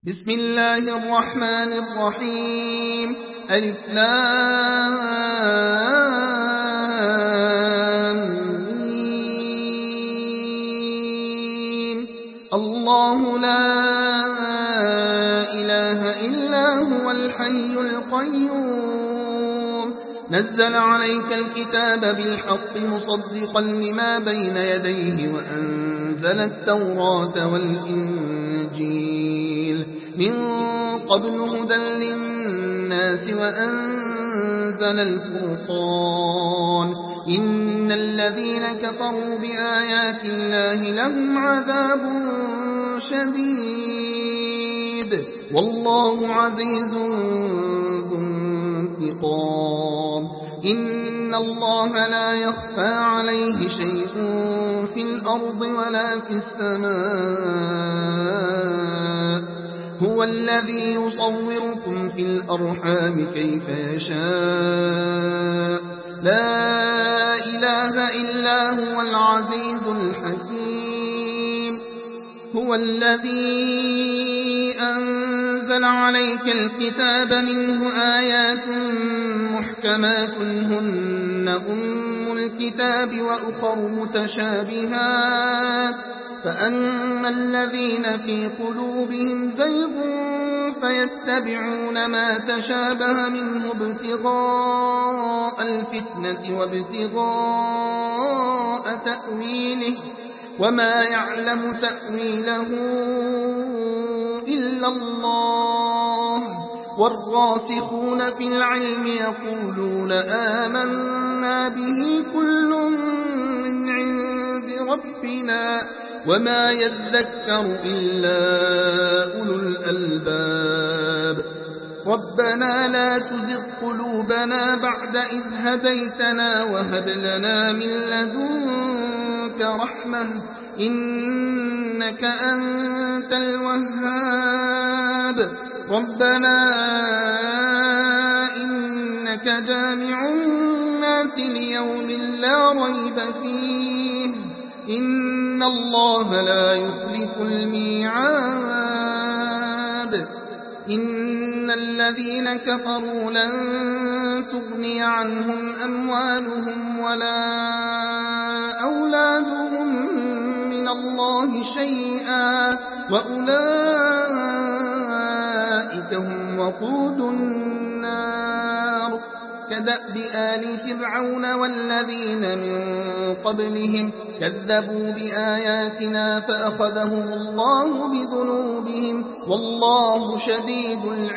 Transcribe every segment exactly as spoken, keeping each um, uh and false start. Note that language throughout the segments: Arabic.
بسم الله الرحمن الرحيم ألف لام ميم. الله لا إله إلا هو الحي القيوم نزل عليك الكتاب بالحق مصدقا لما بين يديه وأنزل التوراة والإنجيل من قبل هدى للناس وأنزل الفرقان إن الذين كفروا بآيات الله لهم عذاب شديد والله عزيز ذو انتقام إن الله لا يخفى عليه شيء في الأرض ولا في السماء هو الذي يصوركم في الأرحام كيف يشاء لا إله إلا هو العزيز الحكيم هو الذي أنزل عليك الكتاب منه آيات محكمات هن أم الكتاب وأخر متشابهات فأما الذين في قلوبهم زيغ فيتبعون ما تشابه منه ابتغاء الفتنة وابتغاء تأويله وما يعلم تأويله إلا الله والراسخون في العلم يقولون آمنا به كل من عند ربنا وما يذكر إلا أولو الألباب ربنا لا تزغ قلوبنا بعد إذ هديتنا وهب لنا من لدنك رحمة إنك أنت الوهاب ربنا إنك جامع الناس ليوم لا ريب فيه إن الله لا يخلف الميعاد إن الذين كفروا لن تغني عنهم أموالهم ولا أولادهم من الله شيئا وأولئك هم وقود النار كدأب آل فرعون والذين من قبلهم كذبوا بآياتنا فأخذهم الله بذنوبهم والله شديد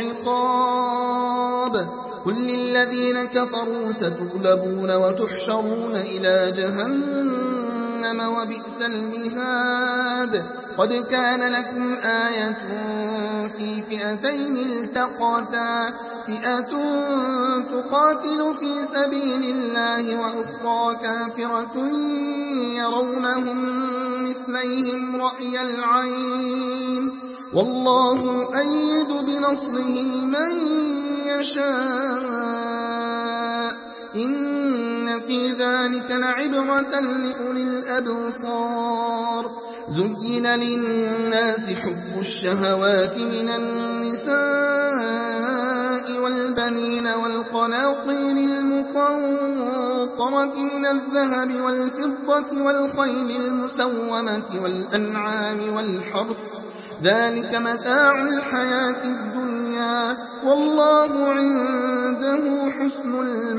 العقاب قل للذين كفروا ستغلبون وتحشرون إلى جهنم وبئس المهاد قد كان لكم آية في فئتين التقتا فئة تقاتل في سبيل الله وأخرى كافرة يرونهم مثليهم رأي العين والله يؤيد بنصره من يشاء إن في ذلك لعبرة لأولي الأبصار زين للناس حب الشهوات من النساء والبنين والقناطير المقنطرة من الذهب والفضة والخيل المسومة والأنعام والحرث ذلك متاع الحياة الدنيا والله عنده حسن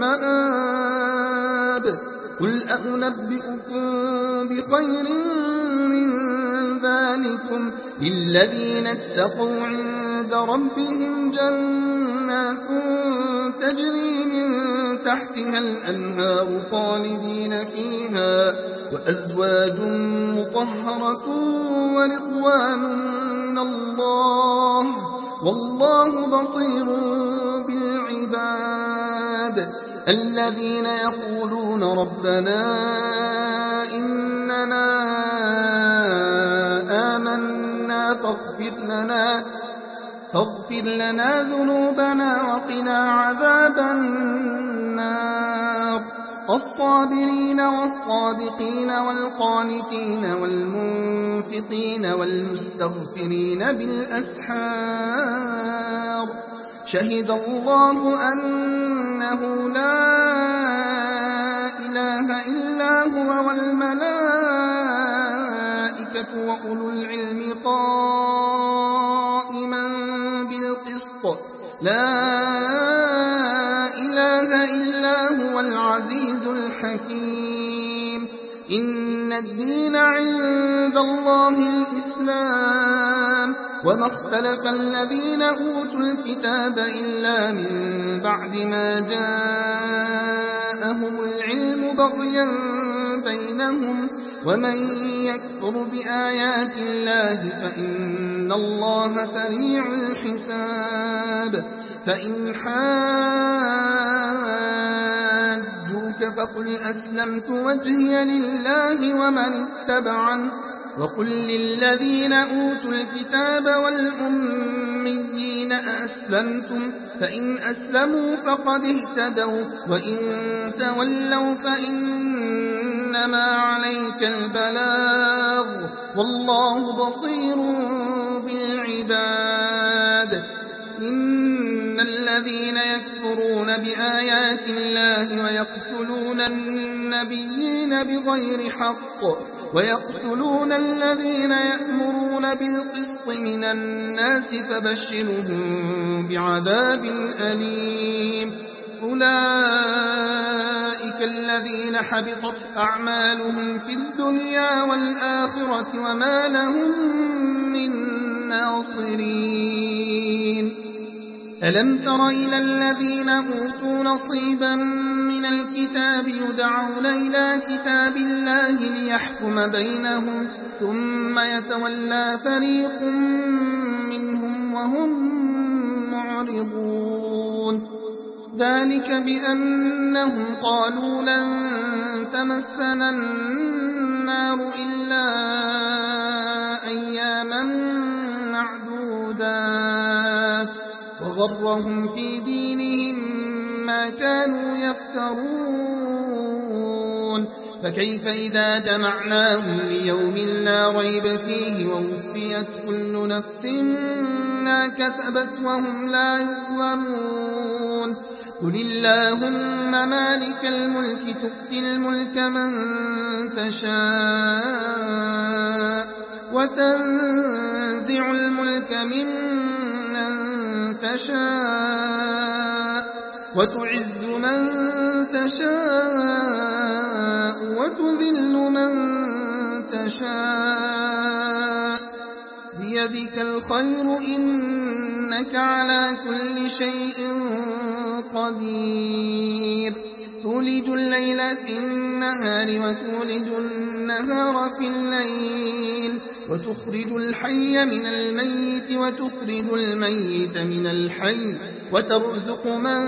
المآب قل أنبئكم بخير من ذلكم للذين اتقوا عند ربهم جنات تجري من تحتها الأنهار خالدين فيها وأزواج مطهرة ورضوان من الله والله بصير بالعباد الذين يقولون ربنا إننا آمنا فاغفر لنا فاغفر لنا ذنوبنا وقنا عذاب النار الصابرين والصادقين والقانتين والمنفقين والمستغفرين بالأسحار شهد الله أنه لا إله إلا هو والملائكة وأولو العلم قائما بالقسط لا إله إلا هو العزيز الحكيم إن الدين عند الله الإسلام وما اختلف الذين أوتوا الكتاب إلا من بعد ما جاءهم العلم بغيا بينهم ومن يكفر بآيات الله فإن الله سريع الحساب فإن حاجوك فقل أسلمت وجهي لله ومن اتبعني وقل للذين أوتوا الكتاب والأميين أأسلمتم فإن أسلموا فقد اهتدوا وإن تولوا فإنما عليك البلاغ والله بصير بالعباد إن الذين يكفرون بآيات الله ويقتلون النبيين بغير حق ويقتلون الذين يأمرون بالقسط من الناس فبشرهم بعذاب أليم أولئك الذين حبطت أعمالهم في الدنيا والآخرة وما لهم من ناصرين ألم تر إلى الذين أوتوا نصيبا من الكتاب يدعون إلى كتاب الله ليحكم بينهم ثم يتولى فريق منهم وهم معرضون ذلك بأنهم قالوا لن تمسنا النار إلا أياما معدودات وغرهم في دينهم ما كانوا يفترون فكيف إذا جمعناهم ليوم لا ريب فيه ووفيت كل نفس ما كسبت وهم لا يظلمون قل اللهم مالك الملك تؤتي الملك من تشاء وتنزع الملك ممن تشاء وتعز من تشاء وتذل من تشاء بيدك الخير إنك على كل شيء قدير تولج الليل في النهار وتولج النهار في الليل وتخرج الحي من الميت وتخرج الميت من الحي وترزق من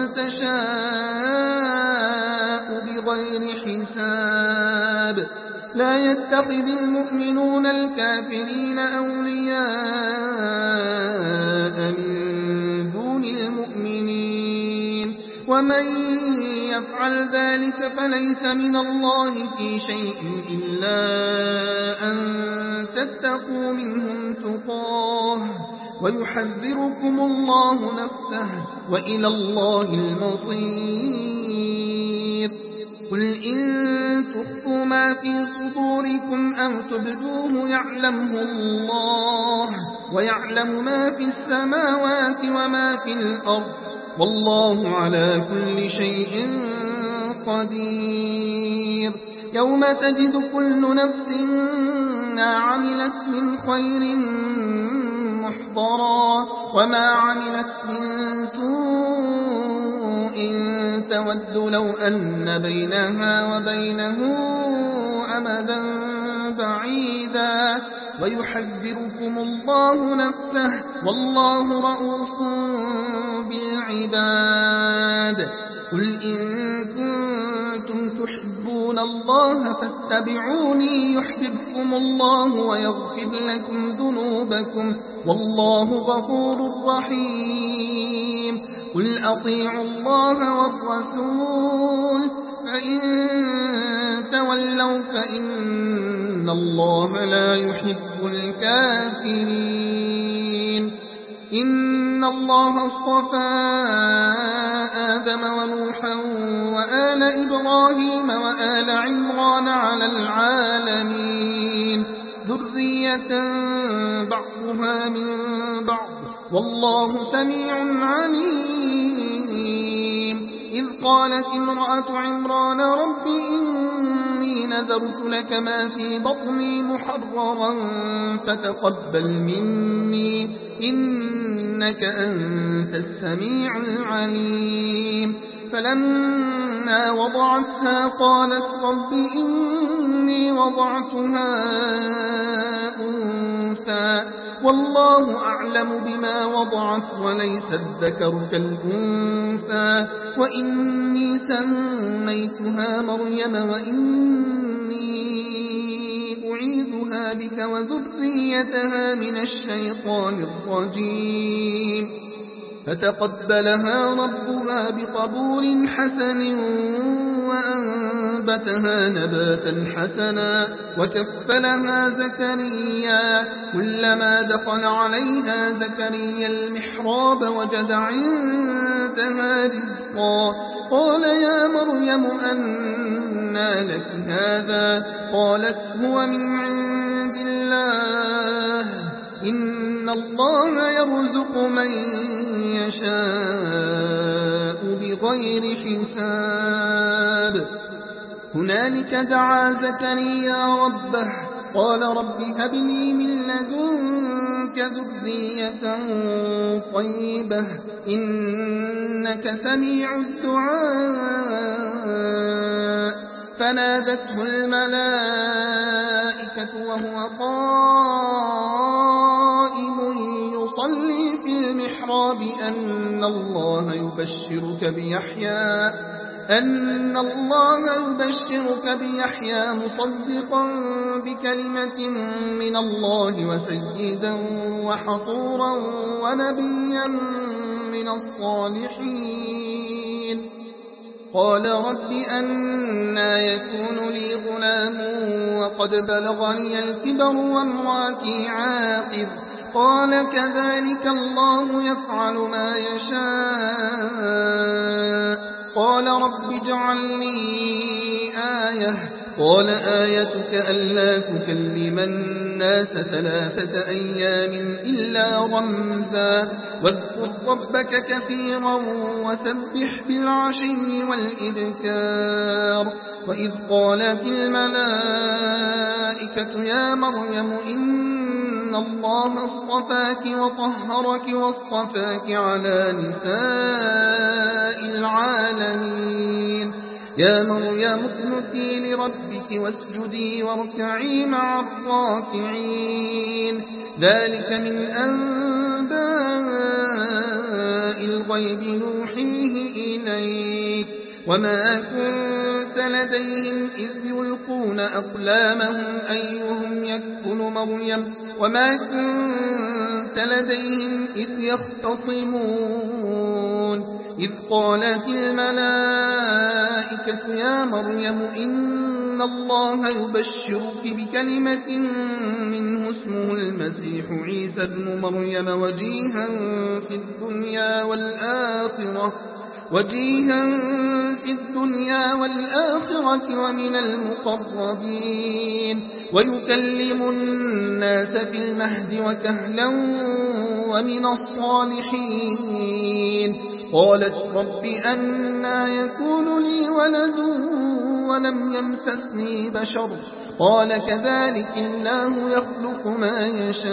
تشاء بغير حساب لا يتخذ المؤمنون الكافرين أولياء من دون المؤمنين ومن يفعل ذلك فليس من الله في شيء إلا أن تتقوا منهم تقاه ويحذركم الله نفسه وإلى الله المصير قل إن تخفوا ما في صدوركم أو تبدوه يعلمه الله ويعلم ما في السماوات وما في الأرض والله على كل شيء قدير يوم تجد كل نفس ما عملت من خير محضرا وما عملت من سوء تود لو أن بينها وبينه أمدا بعيدا ويحذركم الله نفسه والله رؤوف بالعباد قل إن كنتم تحبون الله فاتبعوني يحببكم الله ويغفر لكم ذنوبكم والله غفور رحيم قل أطيعوا الله والرسول فإن تولوا فإن الله لا يحب الكافرين. إن الله اصطفى آدم ونوحا وآل إبراهيم وآل عمران على العالمين ذرية بعضها من بعض والله سميع عليم. إذ قالت امرأة عمران رب إني نذرت لك ما في بطني محررا فتقبل مني إنك أنت السميع العليم. فلما وضعتها قالت رب إني وضعتها أنثى والله أعلم بما وضعت وليس الذكر كالأنثى وإني سميتها مريم وإني أعيذها بك وذريتها من الشيطان الرجيم. فتقبلها ربها بقبول حسن وأنبتها نباتا حسنا وكفلها زكريا. كلما دخل عليها زكريا المحراب وجد عندها رزقا قال يا مريم أنى لك هذا قالت هو من عند الله إن الله يرزق من يشاء بغير حساب. هنالك دعا زكريا ربه قال رب هب لي من لدنك ذرية طيبة إنك سميع الدعاء. فنادته الملائكة وهو قائم يصلي في المحراب أن الله يبشرك بيحيى أن الله يبشرك بيحيى مصدقا بكلمة من الله وسيدا وحصورا ونبيا من الصالحين. قال رب أنى يكون لي غلام وقد بلغني الكبر وامرأتي عاقر قال كذلك الله يفعل ما يشاء. قال رب اجعل لي آية قال آيتك ألا تكلم الناس ثلاثة أيام إلا رمزا واذكر ربك كثيرا وسبح بالعشي والإبكار. وإذ قالت الملائكة يا مريم إن الله اصطفاك وطهرك واصطفاك على نساء العالمين. يا مريم اقنتي لربك واسجدي واركعي مع الراكعين. ذلك من أنباء الغيب نوحيه إليك وما كنت لديهم إذ يلقون أقلامهم أيهم يكفل مريم وما كنت لديهم إذ يختصمون. إذ قالت الملائكة يا مريم إن الله يبشرك بكلمة منه اسمه المسيح عيسى ابن مريم وجيها في الدنيا والآخرة وجيها في الدنيا والآخرة ومن المقربين ويكلم الناس في المهد وكهلا ومن الصالحين. قالت رب أنى يكون لي ولد ولم يمسسني بشر قال كذلك الله يخلق ما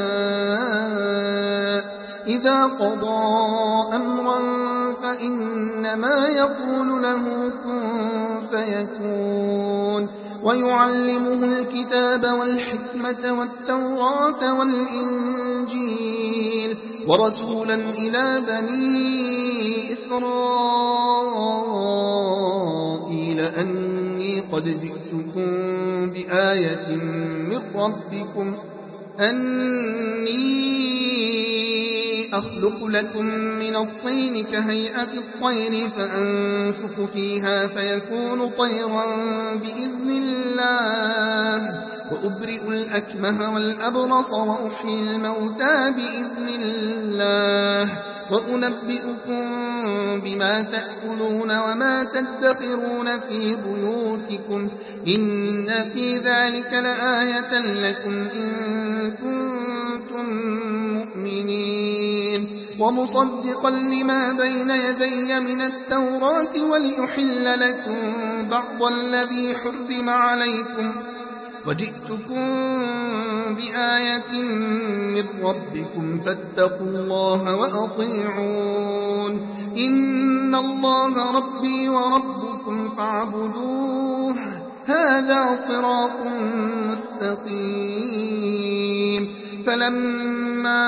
يشاء. إذا قضى أمرا فإنما يقول له كن فيكون. ويعلمه الكتاب والحكمة والتوراة والإنجيل ورسولا إلى بني إسرائيل أني قد جئتكم بآية من ربكم أني أخلق لكم من الطين كهيئة الطير فأنفخ فيها فيكون طيرا بإذن الله وأبرئ الأكمه والأبرص وأحيي الموتى بإذن الله وأنبئكم بما تأكلون وما تدخرون في بيوتكم إن في ذلك لآية لكم إن كنتم مؤمنين ومصدقا لما بين يدي من التوراة وليحل لكم بعض الذي حرم عليكم وجئتكم بآية من ربكم فاتقوا الله وأطيعون إن الله ربي وربكم فاعبدوه هذا صراط مستقيم فلما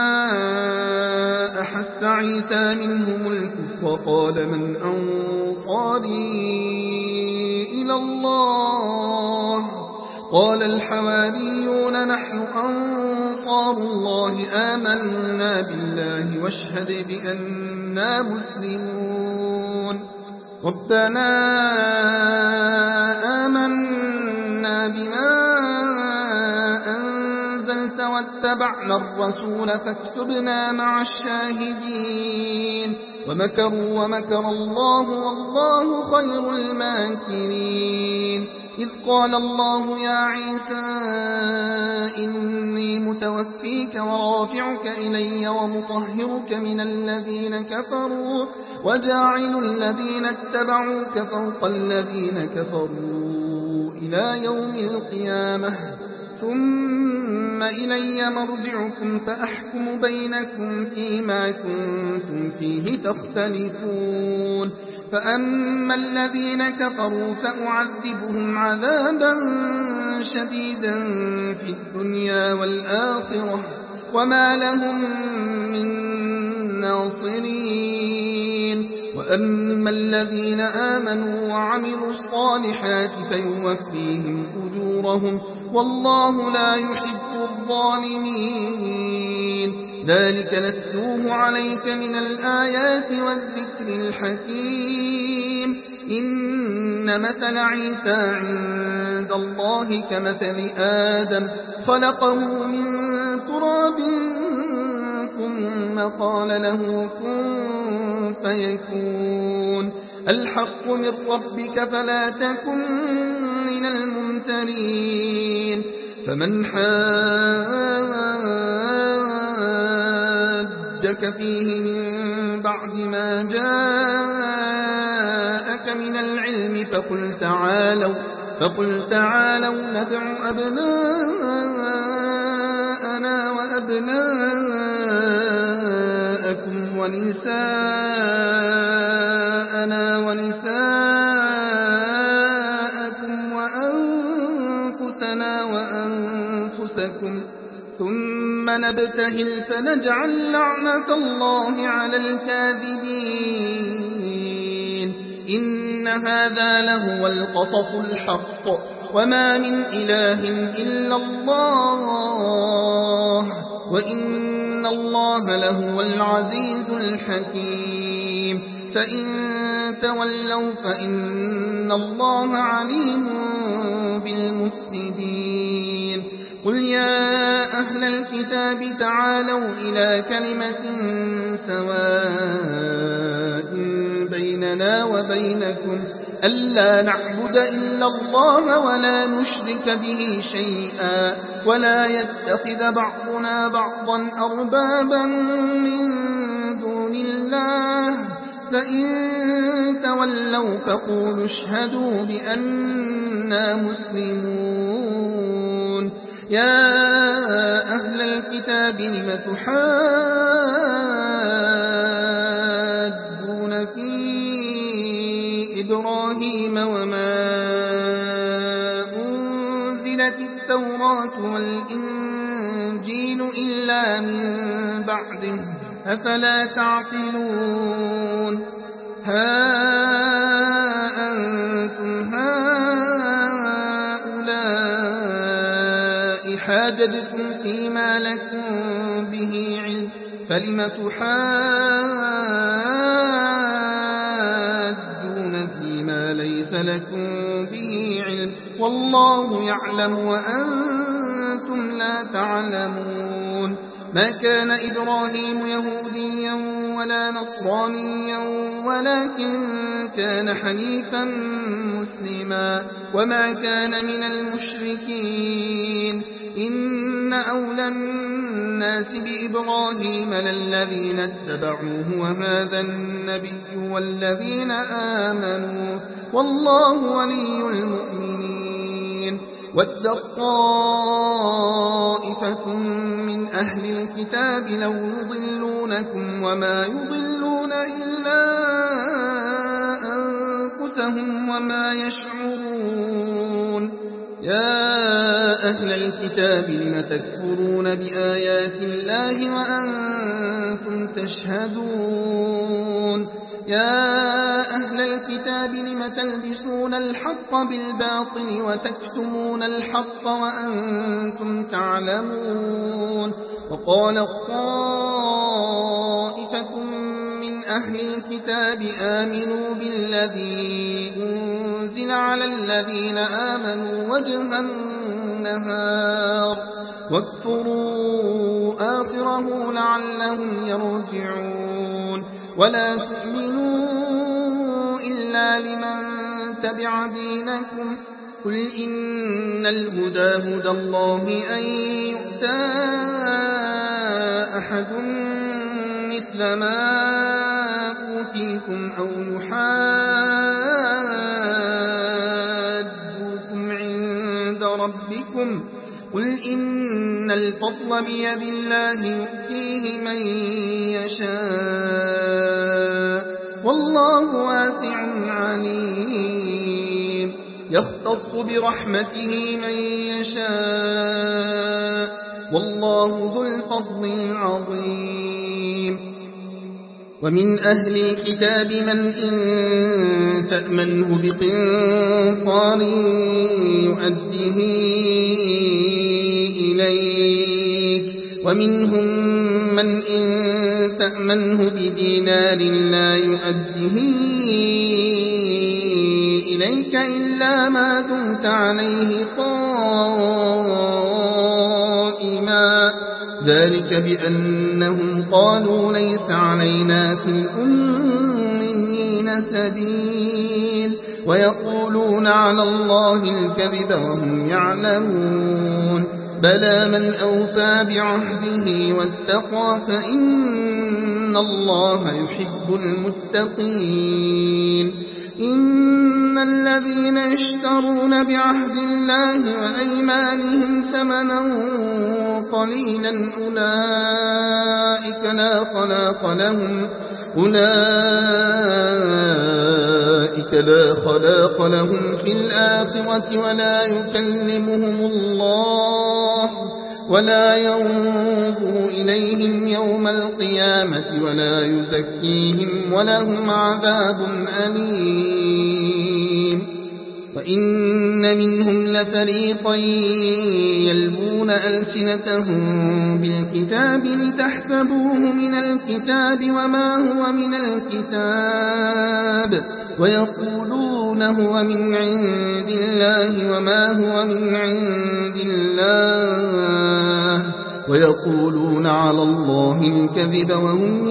أحس عيسى منهم الكفر قال من أنصاري إلى الله قال الحواريون نحن أنصار الله آمنا بالله واشهد بأننا مسلمون ربنا آمنا بما أنزلت واتبعنا الرسول فاكتبنا مع الشاهدين ومكروا ومكر الله والله خير الماكرين إذ قال الله يا عيسى إني متوفيك ورافعك إلي ومطهرك من الذين كفروا وجاعل الذين اتبعوك فوق الذين كفروا إلى يوم القيامة ثم إلي مرجعكم فأحكم بينكم فيما كنتم فيه تختلفون فأما الذين كفروا فأعذبهم عذابا شديدا في الدنيا والآخرة وما لهم من ناصرين وأما الذين آمنوا وعملوا الصالحات فيوفيهم أجورهم والله لا يحب الظالمين ذلك نتلوه عليك من الآيات والذكر الحكيم إن مثل عيسى عند الله كمثل آدم خلقه من تراب ثم قال له كن فيكون الحق من ربك فلا تكن من الممترين فمن حاجك فيه من بعد ما جاءك من العلم فقل تعالوا فقل تعالوا ندع أبناءنا وأبناءكم ونساءنا ونساءكم وأنفسنا وأنفسكم ثم نبتهل فنجعل لعنة الله على الكاذبين إن هذا لهو القصص الحق وما من إله إلا الله وإن الله لهو العزيز الحكيم فإن تولوا فإن الله عليم بالمفسدين قل يا أهل الكتاب تعالوا إلى كلمة سواء بيننا وبينكم ألا نعبد إلا الله ولا نشرك به شيئا ولا يتخذ بعضنا بعضا أربابا من دون الله فإن تولوا فقولوا اشهدوا بأننا مسلمون يا أهل الكتاب لم تحاجون في إبراهيم وما أنزلت التوراة والإنجيل إلا من بعده أفلا تعقلون ها أنتم هؤلاء حاججتم فيما لكم به علم فلم تحاجون فيما ليس لكم به علم والله يعلم وأنتم لا تعلمون ما كان إبراهيم يهوديا ولا نصرانيا ولكن كان حنيفا مسلما وما كان من المشركين إن أولى الناس بإبراهيم للذين اتبعوه وهذا النبي والذين آمنوا والله ولي المؤمنين ود طائفة من أهل الكتاب لو يضلونكم وما يضلون إلا أنفسهم وما يشعرون يا أهل الكتاب لم تكفرون بآيات الله وأنتم تشهدون يا أهل الكتاب لم تلبسون الحق بالباطل وتكتمون الحق وأنتم تعلمون وقال الطائفة من أهل الكتاب آمنوا بالذي أنزل على الذين آمنوا وجه النهار واكفروا آخره لعلهم يرجعون ولا تؤمنوا إلا لمن تبع دينكم قل إن الهدى هدى الله أن يؤتى أحد مثل ما أوتيكم أو يحاجوكم عند ربكم قل إن الفضل بيد الله يؤتيه من يشاء والله واسع عليم يختص برحمته من يشاء والله ذو الفضل العظيم ومن أهل الكتاب من إن تأمنه بقنطار يؤديه إليك ومنهم من إن تأمنه بدينار لا يؤديه إليك إلا ما دمت عليه قائما ذلك بأنهم قالوا ليس علينا في الأميين سبيل ويقولون على الله الكذب وهم يعلمون بلى من أوفى بعهده واتقى فإن الله يحب المتقين إن الذين يشترون بعهد الله وأيمانهم ثمنا قليلا أولئك لا خلاق لهم أولئك لا خلاق لهم في الآخرة ولا يكلمهم الله ولا ينظر إليهم يوم القيامة ولا يزكيهم ولهم عذاب أليم وإن منهم لفريقا يلبون ألسنتهم بالكتاب لتحسبوه من الكتاب وما هو من الكتاب ويقولون هو من عند الله وما هو من عند الله ويقولون على الله الكذب وهم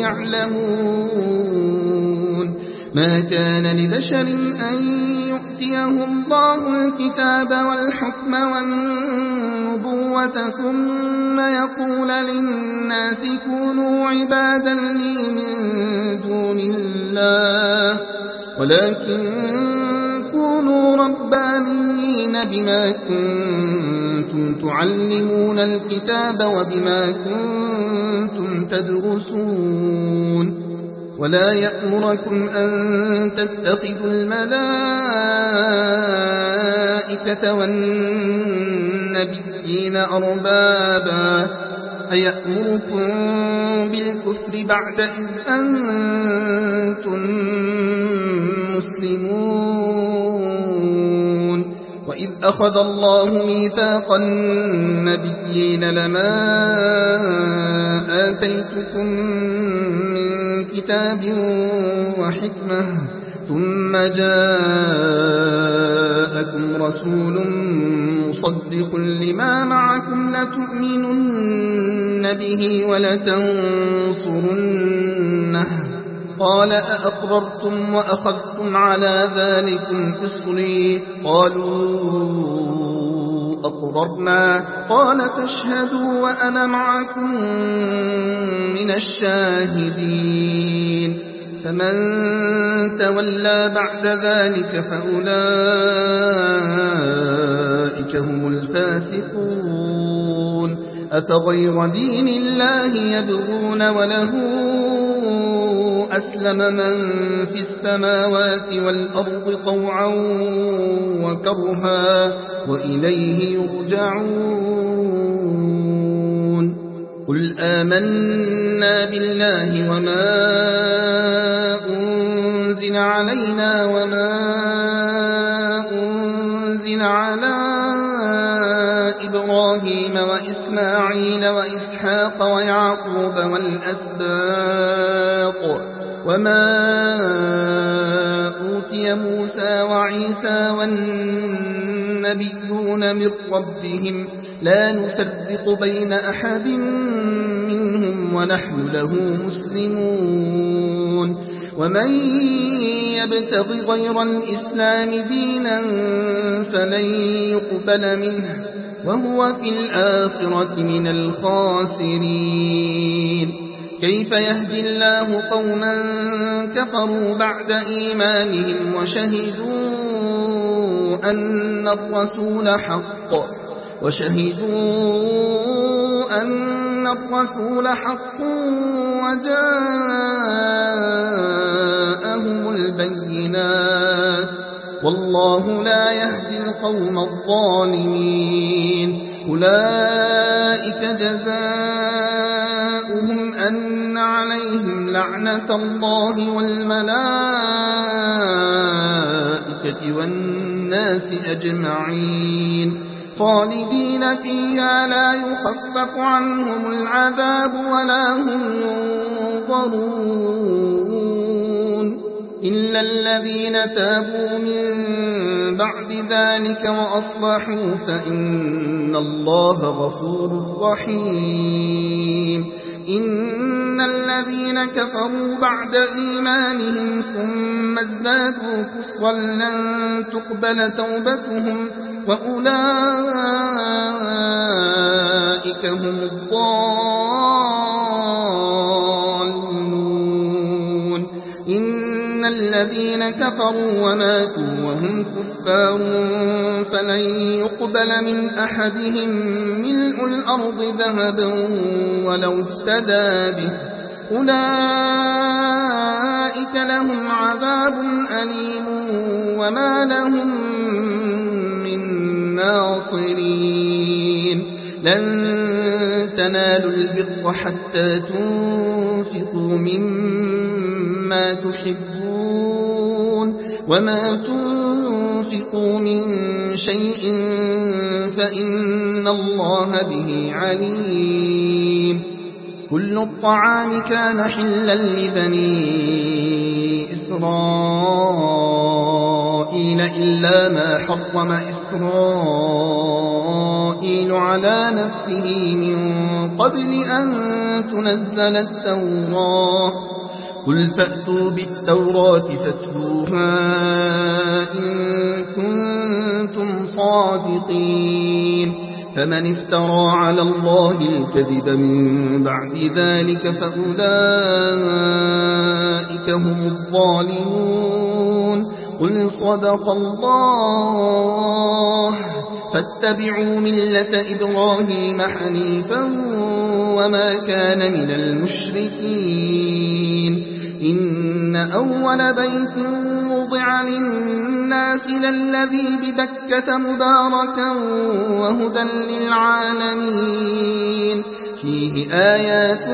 يعلمون ما كان لبشر أن يؤتيه الله الكتاب والحكم والنبوة ثم يقول للناس كونوا عبادا لي من دون الله ولكن كونوا ربانيين بما كنتم تعلمون الكتاب وبما كنتم تدرسون ولا يأمركم أن تتخذوا الملائكة والنبيين أربابا أيأمركم بالكفر بعد إذ أنتم مسلمون وإذ أخذ الله ميثاق النبيين لما آتيتكم من كتاب وحكمة ثم جاءكم رسول مصدق لما معكم لتؤمنن به ولتنصرنه قال أأقررتم وأخذتم على ذلكم إصري قالوا أقررنا قال فاشهدوا وأنا معكم من الشاهدين فمن تولى بعد ذلك فأولئك هم الفاسقون أفغير دين الله يبغون وله أسلم من في السماوات والأرض طوعا وكرها وإليه يرجعون قل آمنا بالله وما أنزل علينا وما أنزل على إبراهيم وإسماعيل وإسحاق ويعقوب والأسباط وما أوتي موسى وعيسى والنبيون من ربهم لا نفرق بين أحد منهم ونحن له مسلمون ومن يبتغ غير الإسلام دينا فلن يقبل منه وهو في الآخرة من الخاسرين كيف يهدي الله قوما كفروا بعد إيمانهم وشهدوا أن الرسول حق وشهدوا أن الرسول حق وجاءهم البينات والله لا يهدي القوم الظالمين أولئك جزاؤهم أن عليهم لعنة الله والملائكة والناس أجمعين خالدين فيها لا يخفف عنهم العذاب ولا هم ينظرون إلا الذين تابوا من بعد ذلك وأصلحوا فإن الله غفور رحيم إن الذين كفروا بعد إيمانهم ثم ازدادوا كفرا لن تقبل توبتهم وأولئك هم الضالون إن الذين كفروا وماتوا وهم كفار فلن يقبل من أحدهم ملء الأرض ذهبا ولو افتدى به أولئك لهم عذاب أليم وما لهم من ناصرين لن تنالوا البر حتى تنفقوا مما تحبون وما تنفقوا من شيء فإن الله به عليم كل الطعام كان حلا لبني إسرائيل إلا ما حرم إسرائيل على نفسه من قبل أن تنزل التوراة قل فأتوا بالتوراة فاتلوها إن كنتم صادقين فمن افترى على الله الكذب من بعد ذلك فأولئك هم الظالمون قل صدق الله فاتبعوا ملة إبراهيم حنيفا وما كان من المشركين إن أول بيت وضع للناس للذي ببكة مباركا وهدى للعالمين فيه آيات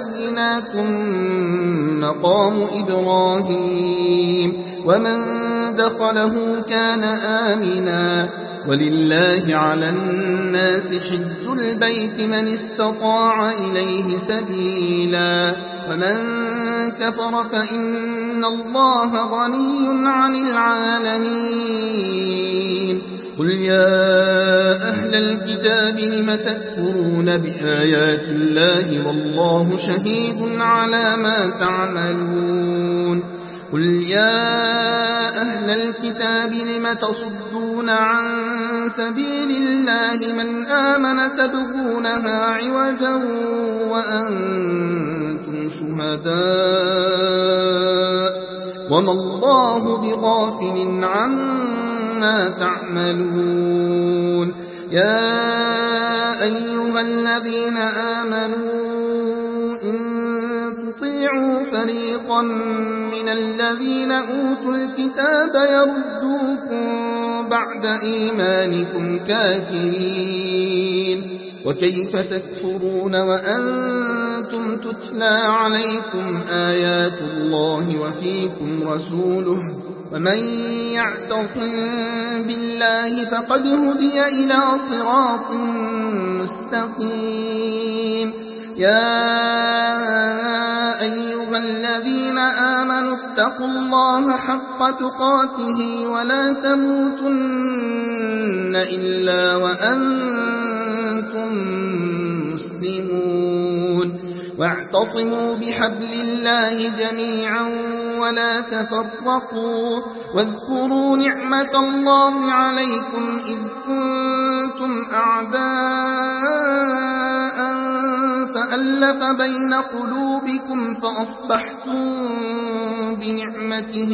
بينات مقام إبراهيم ومن دخله كان آمنا ولله على الناس حج البيت من استطاع إليه سبيلا ومن كفر فإن الله غني عن العالمين قل يا أهل الكتاب لم تكفرون بآيات الله والله شهيد على ما تعملون قل يا أهل الكتاب لم تصدون عن سبيل الله من آمن تبغونها عوجا وأنتم شهداء وما الله بغافل عما تعملون يا أيها الذين آمنوا إن تطيعوا فريقا من الذين أوتوا الكتاب يردوكم بعد إيمانكم كافرين وكيف تكفرون وأنتم تتلى عليكم آيات الله وفيكم رسوله ومن يعتصم بالله فقد هدي إلى صراط مستقيم يا أيها الذين آمنوا اتقوا الله حق تقاته ولا تموتن إلا وأنتم مسلمون واعتصموا بحبل الله جميعا ولا تفرقوا واذكروا نعمة الله عليكم إذ كنتم أعداء فألف بين قلوبكم فأصبحتم بنعمته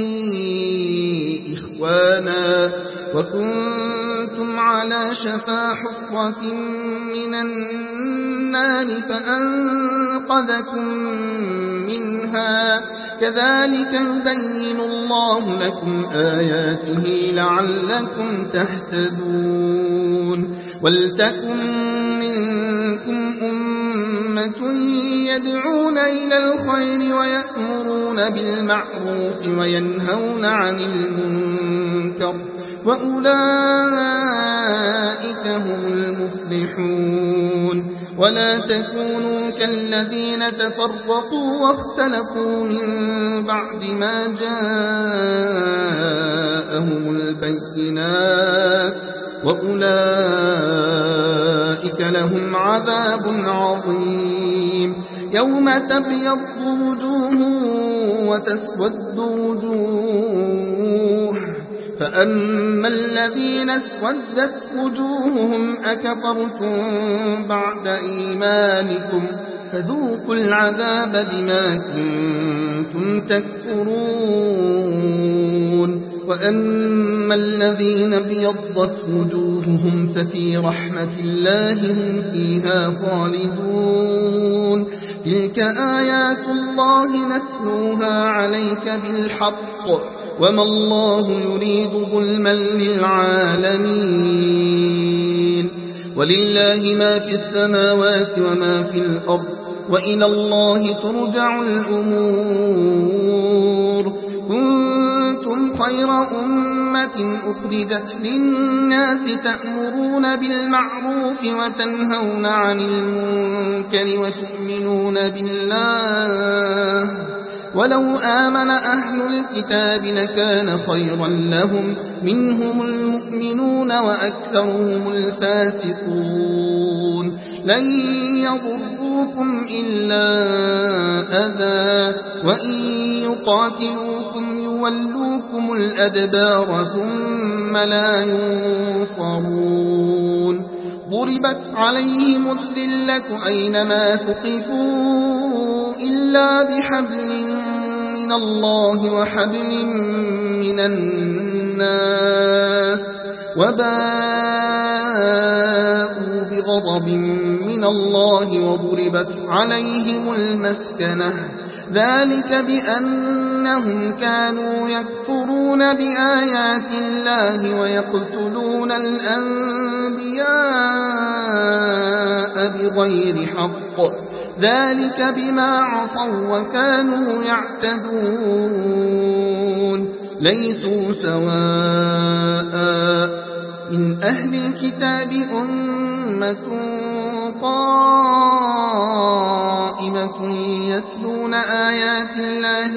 إخوانا وكنتم على شفا حفرة من النار فأنقذكم منها كذلك يبين الله لكم آياته لعلكم تهتدون ولتكن منكم أمة يدعون إلى الخير ويأمرون بالمعروف وينهون عن المنكر وأولئك هم المفلحون ولا تكونوا كالذين تفرقوا واختلفوا من بعد ما جاءهم البينات وأولئك لهم عذاب عظيم يوم تبيض وجوه وتسود وجوه فأما الذين اسودت وجوههم أكفرتم بعد إيمانكم فذوقوا العذاب بما كنتم تكفرون وأما الذين ابيضت وجوههم ففي رحمة الله هم فيها خالدون تلك آيات الله نتلوها عليك بالحق وما الله يريد ظلما للعالمين ولله ما في السماوات وما في الأرض وإلى الله ترجع الأمور كنتم خير أمة أخرجت للناس تأمرون بالمعروف وتنهون عن المنكر وتؤمنون بالله ولو آمن أهل الكتاب لكان خيرا لهم منهم المؤمنون وأكثرهم الفاسقون لن يضروكم إلا أذى وإن يقاتلوكم يولوكم الأدبار ثم لا ينصرون ضربت عليهم الذلة أينما ثقفوا إلا بحبل من الله وحبل من الناس وباءوا بغضب من الله وضربت عليهم المسكنة ذلك بأنهم كانوا يكفرون بآيات الله ويقتلون الأنبياء بغير حق ذلك بما عصوا وكانوا يعتدون ليسوا سواء من أهل الكتاب أمة قائمة يتلون آيات الله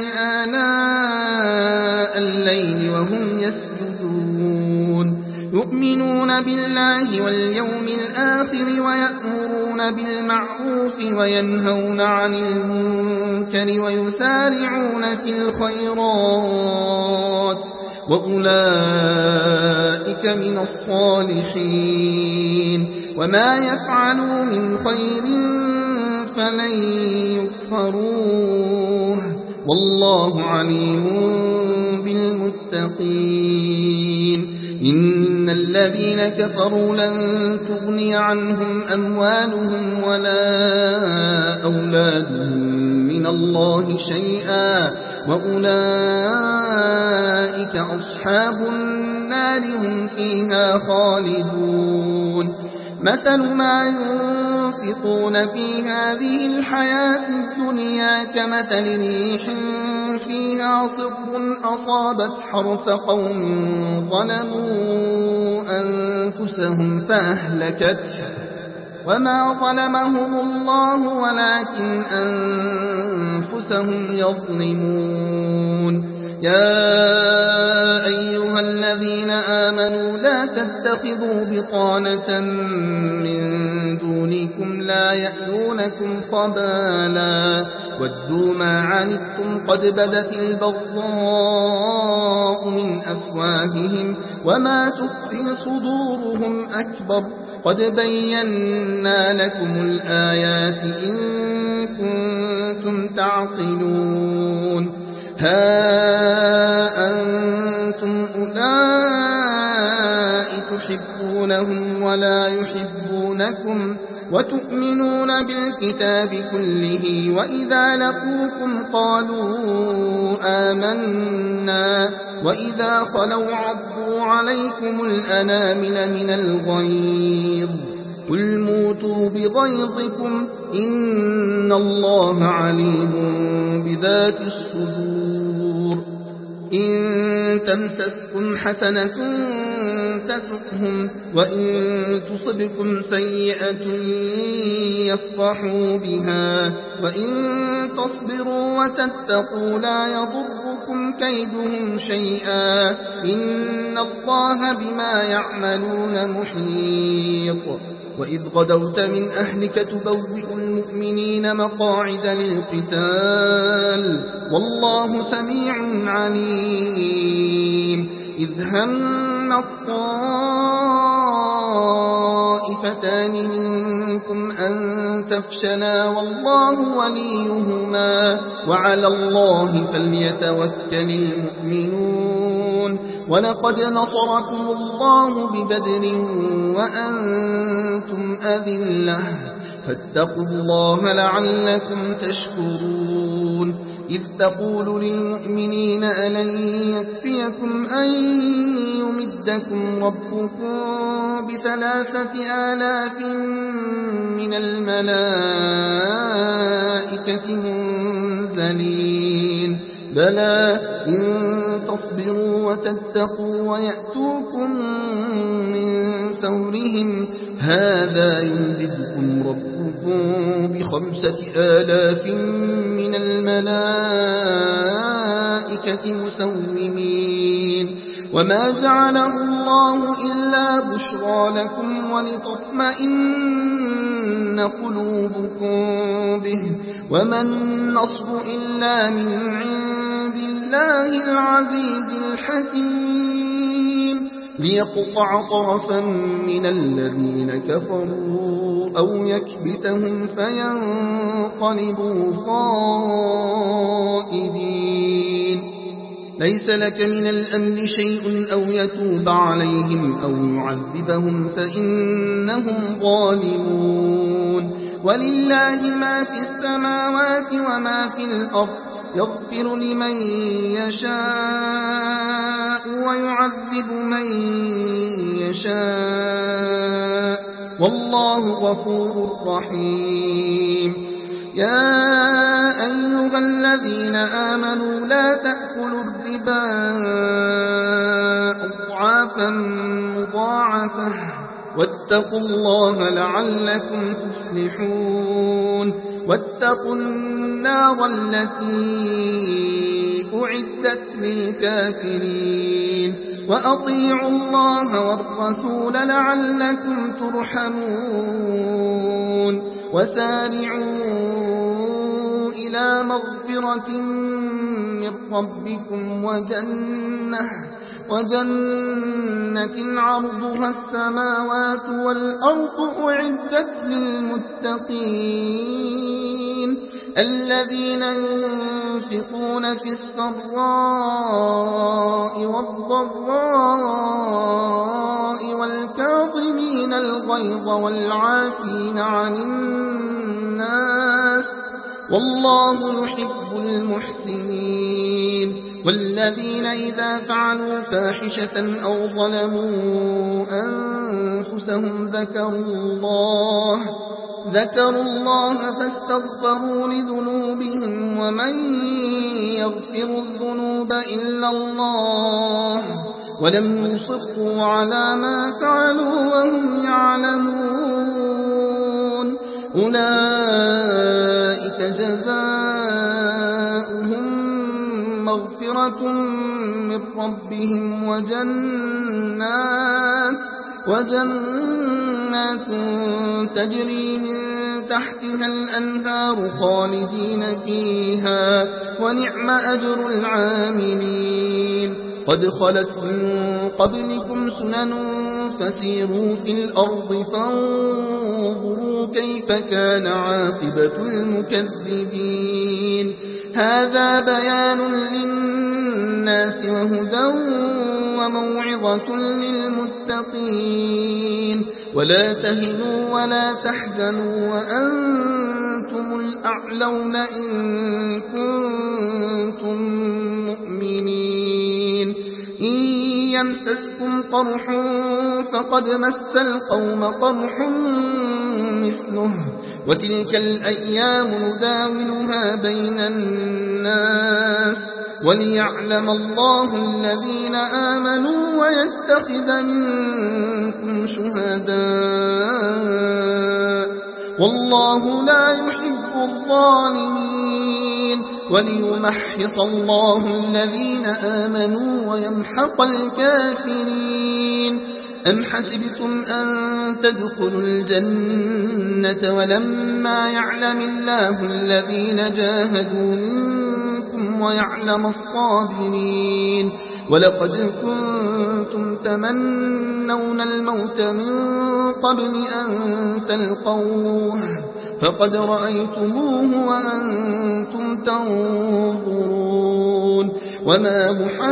آناء الليل وهم يسجدون يؤمنون بالله واليوم الآخر ويأمرون بالمعروف وينهون عن المنكر ويسارعون في الخيرات وأولئك من الصالحين وما يفعلوا من خير فلن يكفروه والله عليم بالمتقين إن الذين كفروا لن تغني عنهم أموالهم ولا أولادهم من الله شيئا وأولئك أصحاب النار هم فيها خالدون مثل ما ينفقون في هذه الحياة الدنيا كمثل ريح فيها صر أصابت حرث قوم ظلموا أنفسهم فأهلكته وما ظلمهم الله ولكن أنفسهم يظلمون يا أيها الذين آمنوا لا تتخذوا بطانة من دونكم لا يألونكم خبالا ودوا ما عنتم قد بدت البغضاء من أفواههم وما تخفي صدورهم أكبر قد بينا لكم الآيات إن كنتم تعقلون ها أنتم أولئك تحبونهم ولا يحبونكم وتؤمنون بالكتاب كله وإذا لقوكم قالوا آمنا وإذا خلوا عضوا عليكم الأنامل من الغيظ قل موتوا بغيظكم إن الله عليم بذات الصدور إن تمسسكم حسنة تسؤهم وإن تصبكم سيئة يفرحوا بها وإن تصبروا وتتقوا لا يضركم كيدهم شيئا إن الله بما يعملون محيط وإذ غدوت من أهلك تبوئ المؤمنين مقاعد للقتال والله سميع عليم إذ هم الطائفتان منكم أن تفشلا والله وليهما وعلى الله فليتوكل المؤمنون ولقد نصركم الله ببدر وأنتم أذلة فاتقوا الله لعلكم تشكرون إذ تقول للمؤمنين ألن يكفيكم أن يمدكم ربكم بثلاثة آلاف من الملائكة منزلين بلى إن تصبروا وتتقوا ويأتوكم من فورهم هذا يمددكم ربكم بخمسة آلاف من الملائكة مسومين وما جعله الله إلا بشرى لكم ولتطمئن قلوبكم به وما النصر إلا من عند الله العزيز الحكيم ليقطع طرفا من الذين كفروا أو يكبتهم فينقلبوا خائبين ليس لك من الأمن شيء أو يتوب عليهم أو يعذبهم فإنهم ظالمون ولله ما في السماوات وما في الأرض يغفر لمن يشاء ويعذب من يشاء والله غفور رحيم يا أيها الذين آمنوا لا تأكلوا الربا أضعافا مضاعفة واتقوا الله لعلكم تفلحون واتقوا النار التي أعدت للكافرين وأطيعوا الله والرسول لعلكم ترحمون وسارعوا إلى مغفرة من ربكم وجنة وجنة عرضها السماوات والأرض أعدت للمتقين الذين ينفقون في السراء والضراء والكاظمين الغيظ والعافين عن الناس والله يحب المحسنين والذين إذا فعلوا فاحشة أو ظلموا أنفسهم ذكروا الله ذكروا الله فاستغفروا لذنوبهم ومن يغفر الذنوب إلا الله ولم يصروا على ما فعلوا وهم يعلمون أولئك جزاؤهم مغفرة من ربهم وجنات وجنات تجري من تحتها الأنهار خالدين فيها ونعم أجر العاملين قد خلت من قبلكم سنن فسيروا في الأرض فانظروا كيف كان عاقبة المكذبين هذا بيان للناس وهدى وموعظة للمتقين ولا تهنوا ولا تحزنوا وأنتم الأعلون إن كنتم مؤمنين إن يمسسكم قرح فقد مس القوم قرح مثله وتلك الأيام نداولها بين الناس وليعلم الله الذين آمنوا ويتخذ منكم شهداء والله لا يحب الظالمين وليمحص الله الذين آمنوا ويمحق الكافرين أم حسبتم أن تدخلوا الجنة ولما يعلم الله الذين جاهدوا منكم ويعلم الصابرين ولقد كنتم تمنون الموت من قبل أن تلقوه فقد رأيتموه وأنتم تنظرون وما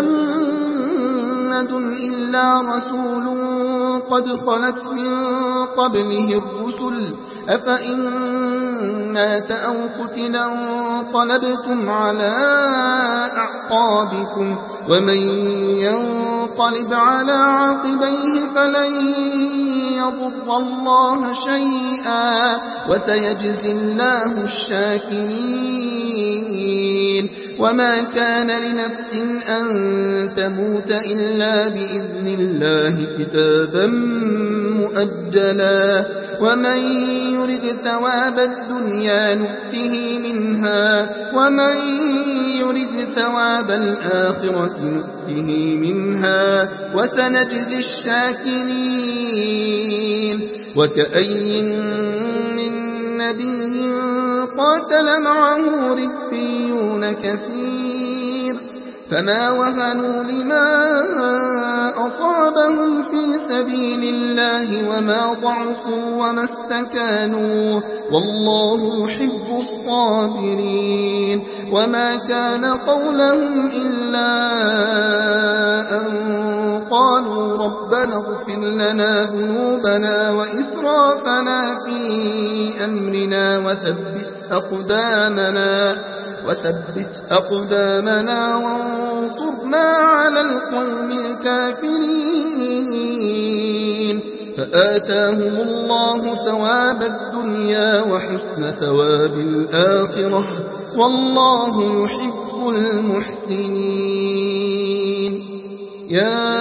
محمد إلا رسول قد خلت من قبله الرسل أفإن مات أو قتل انقلبتم على أعقابكم ومن ينقلب على عقبيه فلن يضر الله شيئا وسيجزي الله الشاكرين وما كان لنفس أن تموت إلا بإذن الله كتابا مؤجلا ومن يرد ثواب الدنيا نؤته منها ومن يرد ثواب الآخرة نؤته منها وسنجزي الشاكرين وكأي من نبي قاتل معه ربيون كثير فما وهنوا لما أصابهم في سبيل الله وما ضعفوا وما استكانوا والله يحب الصابرين وما كان قولهم إلا أن قالوا ربنا اغفر لنا ذنوبنا وإسرافنا في أمرنا وثبت أقدامنا وثبت أقدامنا وانصرنا على القوم الكافرين فآتاهم الله ثواب الدنيا وحسن ثواب الآخرة والله يحب المحسنين. يا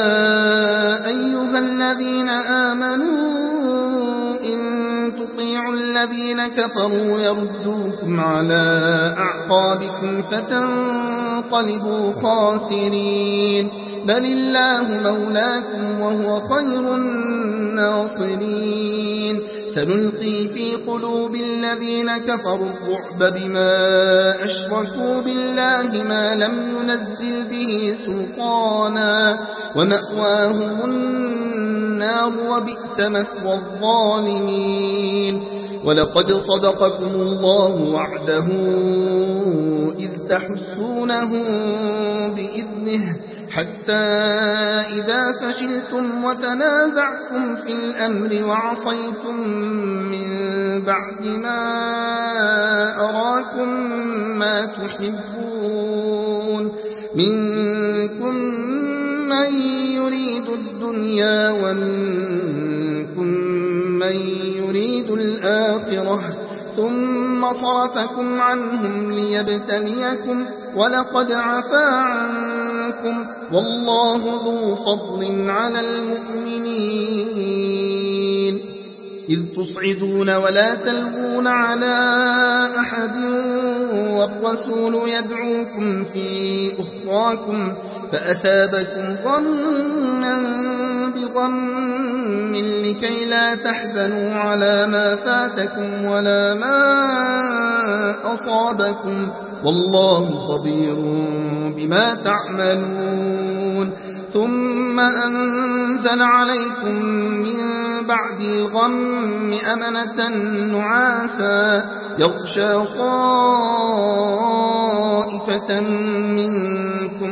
أيها الذين آمنوا إن تطيعوا الذين كفروا يردوكم على أعقابكم فتنقلبوا خاسرين بل الله مولاكم وهو خير الناصرين. سنلقي في قلوب الذين كفروا الرعب بما أشركوا بالله ما لم ينزل به سلطانا ومأواهم النار وبئس مثوى الظالمين. ولقد صدقكم الله وعده إذ تحسونهم بإذنه حتى إذا فشلتم وتنازعتم في الأمر وعصيتم من بعد ما أراكم ما تحبون منكم من يريد الدنيا ومنكم من يريد الآخرة ثم صرفكم عنهم ليبتليكم ولقد عفا عنكم والله ذو فضل على المؤمنين. إذ تصعدون ولا تلوون على أحد والرسول يدعوكم في أخراكم فأثابكم غما بغم لكي لا تحزنوا على ما فاتكم ولا ما أصابكم والله خبير بما تعملون. ثم أنزل عليكم من بعد الغم أمنة نعاسا يغشى طائفة منكم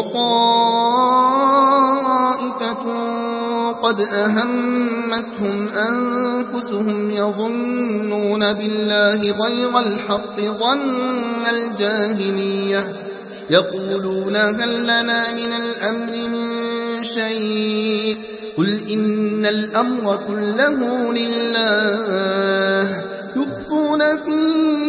وطائفة قد أهمتهم أنفسهم يظنون بالله غير الحق ظن الجاهلية يقولون هل لنا من الأمر من شيء قل إن الأمر كله لله يخفون في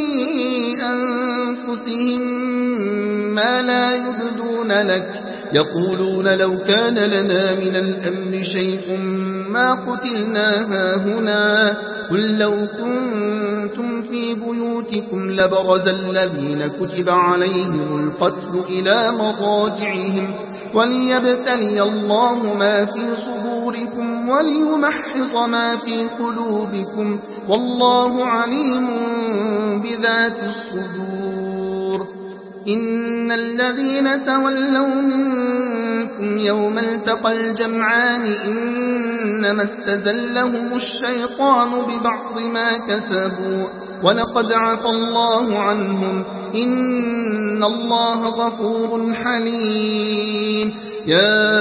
أنفسهم ما لا يبدون لك يقولون لو كان لنا من الأمر شيء ما قتلنا هاهنا قل لو كنتم في بيوتكم لبرز الذين كتب عليهم القتل إلى مضاجعهم وليبتلي الله ما في صدوركم وليمحص ما في قلوبكم والله عليم بذات الصدور. إن الذين تولوا منكم يوم التقى الجمعان إنما استزلهم الشيطان ببعض ما كسبوا ولقد عفى الله عنهم إن الله غفور حليم. يا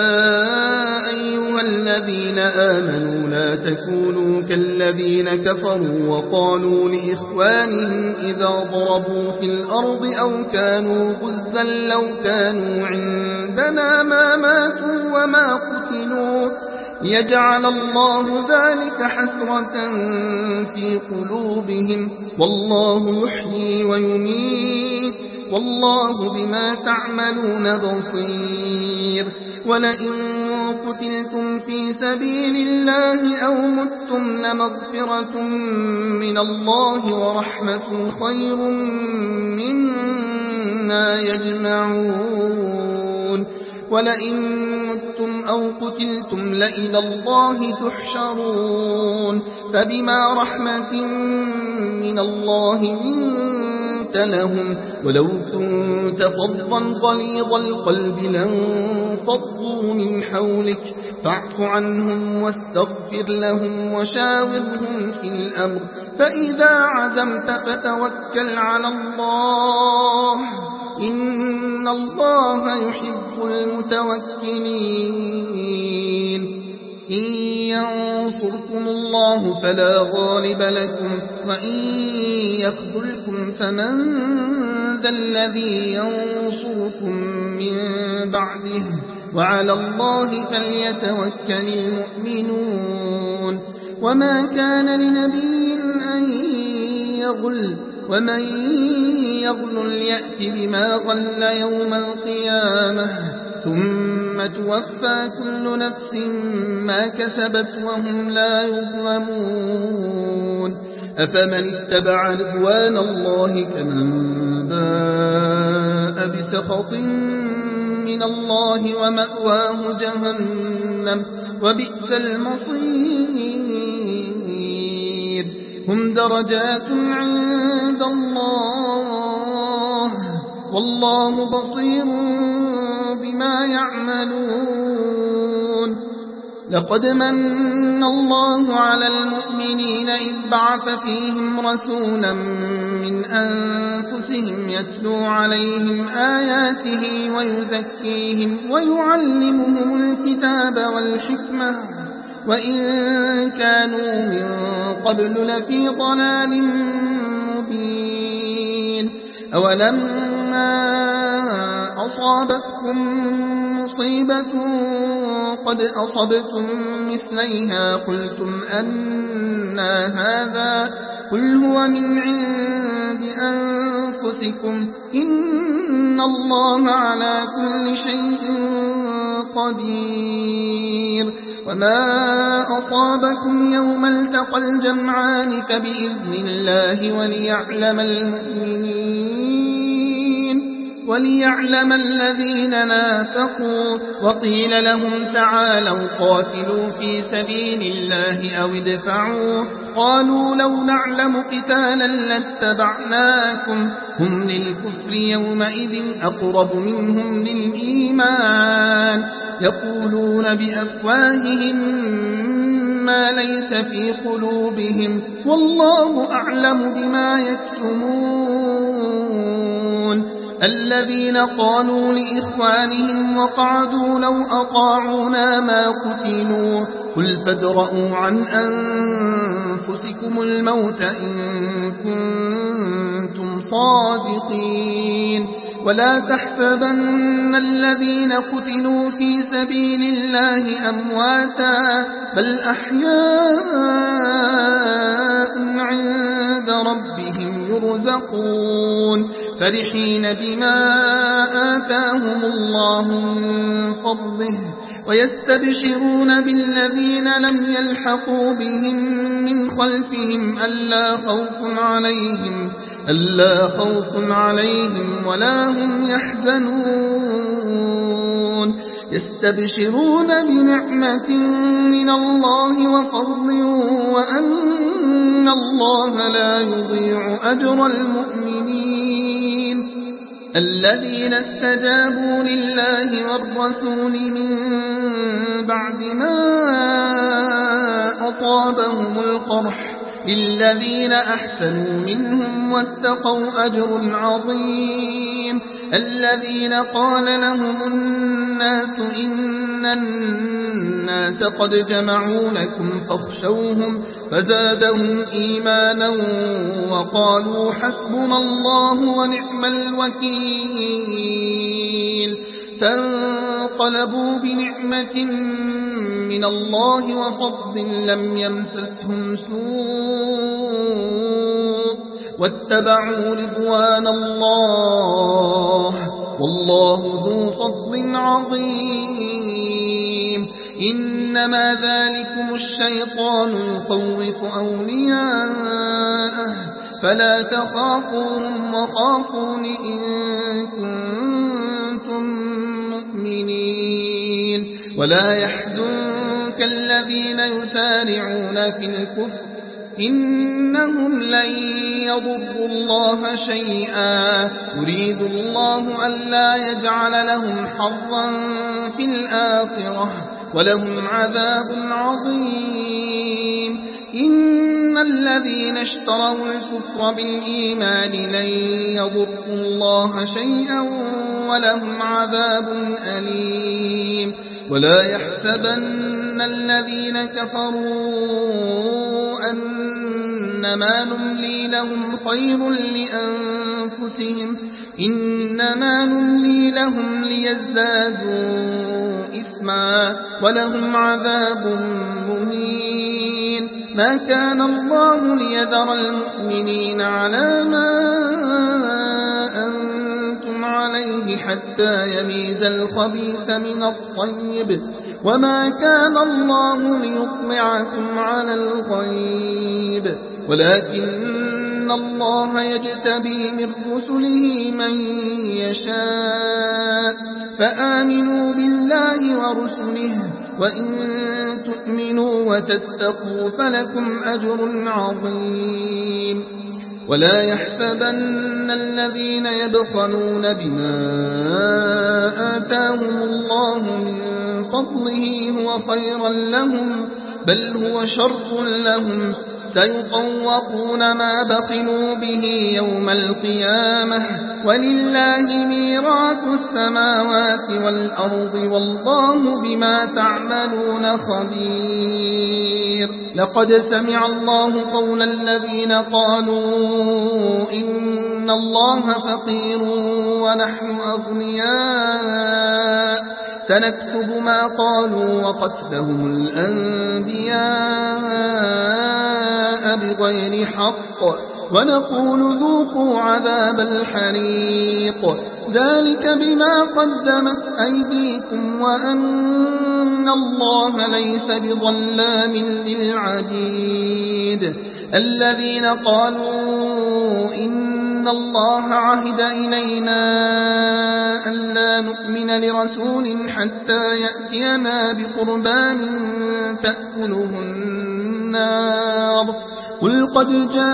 أيها الذين آمنوا لا تكونوا كالذين كفروا وقالوا لإخوانهم إذا ضربوا في الأرض أو كانوا غزا لو كانوا عندنا ما ماتوا وما قتلوا يجعل الله ذلك حسرة في قلوبهم والله يحيي ويميت والله بما تعملون بصير. ولئن قتلتم في سبيل الله أو متم لمغفرة من الله ورحمة خير مما يجمعون. ولئن متم أو قتلتم لإلى الله تحشرون فبما رحمة من الله لنت لهم ولو كنت فظا غليظ القلب لانفضوا من حولك فاعف عنهم واستغفر لهم وشاورهم في الأمر فإذا عزمت فتوكل على الله إن الله يحب المتوكلين. إن ينصركم الله فلا غالب لكم وإن يخذلكم فمن ذا الذي ينصركم من بعده وعلى الله فليتوكل المؤمنون وما كان لنبي أن يغل ومن يغل يأت بما غل يوم القيامة ثم توفى كل نفس ما كسبت وهم لا يظلمون أفمن اتبع رضوان الله كمن باء بسخط من الله ومأواه جهنم وبئس المصير هم درجات عند الله والله بصير بما يعملون لقد من الله على المؤمنين إذ بعث فيهم رسولا من أنفسهم يتلو عليهم آياته ويزكيهم ويعلمهم الكتاب والحكمة وإن كانوا من قبل لفي ضلال مبين أولما أصابتكم مصيبة قد أصبتم مثليها قلتم أنى هذا قل هو من عند أنفسكم إن الله على كل شيء قدير وما أصابكم يوم التقى الجمعان فبإذن الله وليعلم المؤمنين وليعلم الذين نافقوا وقيل لهم تعالوا قاتلوا في سبيل الله أو ادفعوا قالوا لو نعلم قتالا لاتبعناكم هم للكفر يومئذ أقرب منهم للإيمان يقولون بأفواههم ما ليس في قلوبهم والله أعلم بما يكتمون الذين قالوا لإخوانهم وقعدوا لو أطاعونا ما قتلوا قل فادرءوا عن أنفسكم الموت إن كنتم صادقين ولا تحسبن الذين قتلوا في سبيل الله أمواتا بل أحياء عند ربهم يرزقون فرحين بما آتاهم الله من فضله ويستبشرون بالذين لم يلحقوا بهم من خلفهم ألا خوف عليهم ألا خوف عليهم ولا هم يحزنون يستبشرون بنعمة من الله وفضل وأن الله لا يضيع أجر المؤمنين الذين استجابوا لله والرسول من بعد ما أصابهم القرح للذين أحسنوا منهم واتقوا أجر عظيم الذين قال لهم الناس إن الناس قد جمعوا لكم فاخشوهم فزادهم إيمانا وقالوا حسبنا الله ونعم الوكيل فانقلبوا بنعمة من الله وفضل لم يمسسهم سوء واتبعوا رضوان الله والله ذو فضل عظيم إنما ذلكم الشيطان يخوف أولياءه فلا تخافوهم وخافون إن كنتم مؤمنين ولا يحزنك الذين يسارعون في الكفر إنهم لن يضروا الله شيئا يريد الله ألا يجعل لهم حظا في الآخرة ولهم عذاب عظيم إن الذين اشتروا الكفر بالإيمان لن يضروا الله شيئا ولهم عذاب أليم ولا يحسبن الذين كفروا أنما نملي لهم خير لأنفسهم إنما نملي لهم ليزدادوا إثما ولهم عذاب مهين. ما كان الله ليذر المؤمنين على ما أنتم عليه حتى يميز الخبيث من الطيب وما كان الله ليطلعكم على الغيب ولكن الله يجتبي من رسله من يشاء فآمنوا بالله ورسله وإن تؤمنوا وتتقوا فلكم أجر عظيم. ولا يحسبن الذين يبخلون بما آتاهم الله من فضله هو خيرا لهم بل هو شر لهم سيطوقون ما بخلوا به يوم القيامة ولله ميراث السماوات والأرض والله بما تعملون خبير. لقد سمع الله قول الذين قالوا إن الله فقير ونحن أغنياء سنكتب ما قالوا وقتلهم الأنبياء بغير حق ونقول ذوقوا عذاب الحريق ذلك بما قدمت أيديكم وأن الله ليس بظلام للعبيد. الذين قالوا إن الله عهد إلينا ألا نؤمن لرسول حتى يأتينا بقربان تأكله النار قل قد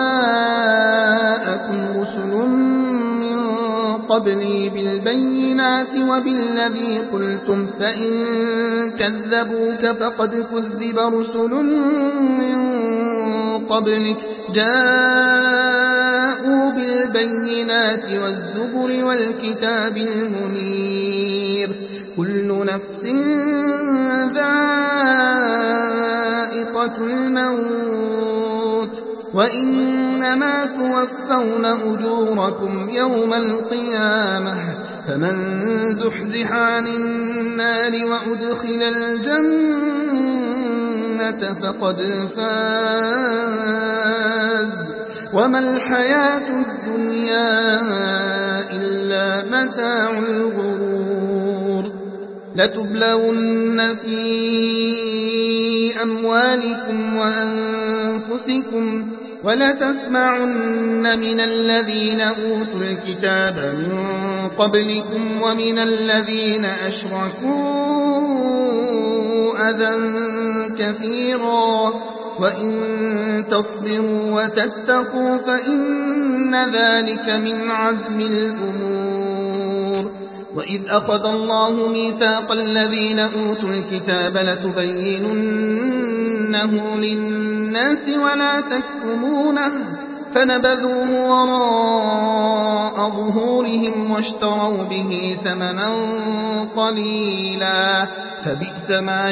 جاءكم رسل من قبلي بالبينات وبالذي قلتم فإن كذبوك فقد كذب رسل من قبلك جاءوا بالبينات والزبر والكتاب المنير كل نفس ذائقة الموت وإنما توفون أجوركم يوم القيامة فمن زحزح عن النار وأدخل الجنة فقد فاز وما الحياة الدنيا إلا متاع الغرور. لتبلون في أموالكم وأنفسكم ولتسمعن من الذين أوتوا الكتاب من قبلكم ومن الذين أشركوا أذى كثيرا وإن تصبروا وتتقوا فإن ذلك من عزم الأمور. وإذ أخذ الله ميثاق الذين أوتوا الكتاب لتبيننه للناس ولا تكتمونه فنبذوه وراء ظهورهم واشتروا به ثمنا قليلا فبئس ما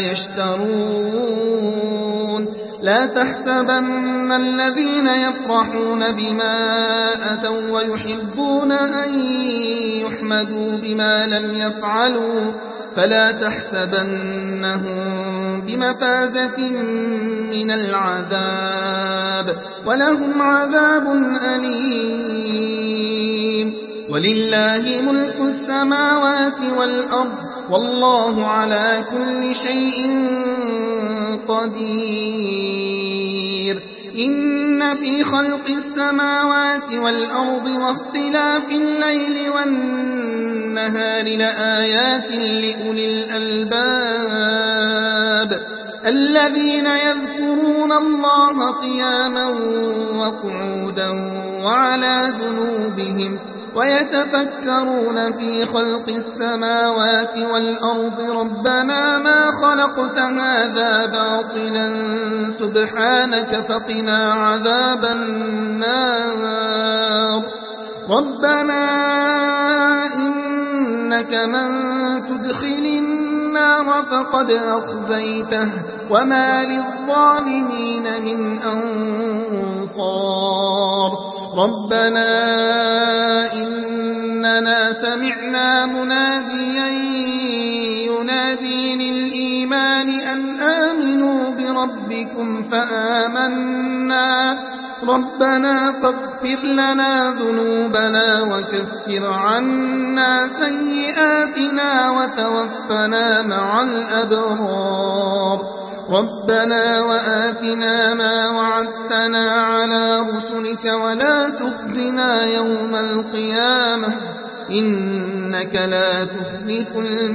يشترون. لا تحسبن الذين يفرحون بما أتوا ويحبون أن يحمدوا بما لم يفعلوا فلا تحسبنهم بمفازة من العذاب ولهم عذاب أليم. ولله ملك السماوات والأرض والله على كل شيء قدير. إن في خلق السماوات والأرض واختلاف الليل والنهار لآيات لأولي الألباب الذين يذكرون الله قياما وقعودا وعلى جنوبهم ويتفكرون في خلق السماوات والأرض ربنا ما خلقت هذا باطلا سبحانك فقنا عذاب النار. ربنا إنك من تدخل النار فقد أخزيته وما للظالمين من أنصار. ربنا إن أننا سمعنا مناديا ينادي للإيمان أن آمنوا بربكم فآمنا ربنا فاغفر لنا ذنوبنا وكفر عنا سيئاتنا وتوفنا مع الأبرار ربنا وآتنا ما وعدتنا على رسلك ولا تخزنا يوم القيامة إنك لا تخلف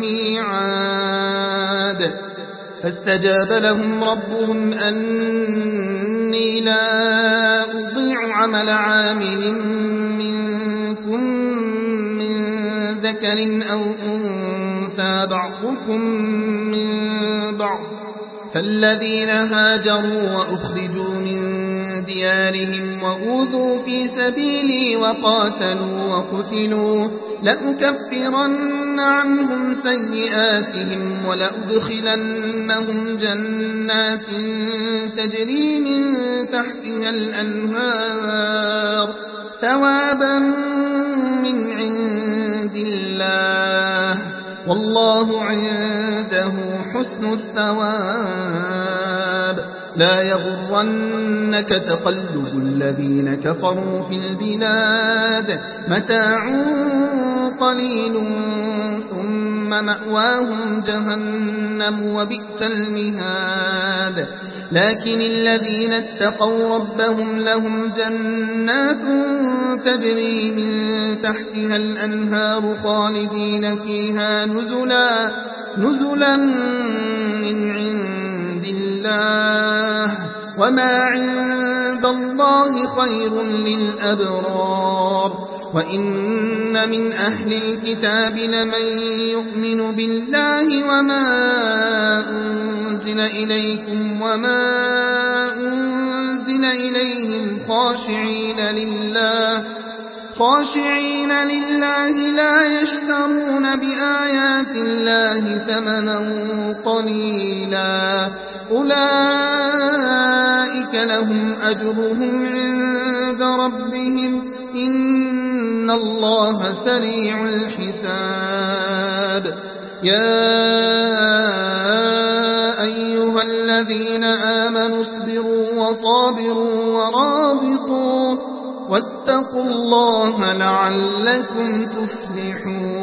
الميعاد فاستجاب لهم ربهم أني لا أضيع عمل عامل منكم من ذكر أو أنثى بعضكم من بعض فالذين هاجروا وأخرجوا من ديارهم وأوذوا في سبيلي وقاتلوا وقتلوا لأكفرن عنهم سيئاتهم ولأدخلنهم جنات تجري من تحتها الأنهار ثوابا من عند الله والله عنده حسن الثواب لا يغرنك تقلب الذين كفروا في البلاد متاع قليل ثم مأواهم جهنم وبئس المهاد لكن الذين اتقوا ربهم لهم جنات تجري من تحتها الأنهار خالدين فيها نزلا نزلا من عند الله وما عند الله خير للأبرار وإن من أهل الكتاب لمن يؤمن بالله وما أنزل إليكم وما أنزل إليهم خاشعين لله خاشعين لله لا يشترون بآيات الله ثمنا قليلا أولئك لهم أجرهم عند ربهم إن الله سريع الحساب يا أيها الذين آمنوا اصبروا وصابروا ورابطوا واتقوا الله لعلكم تفلحون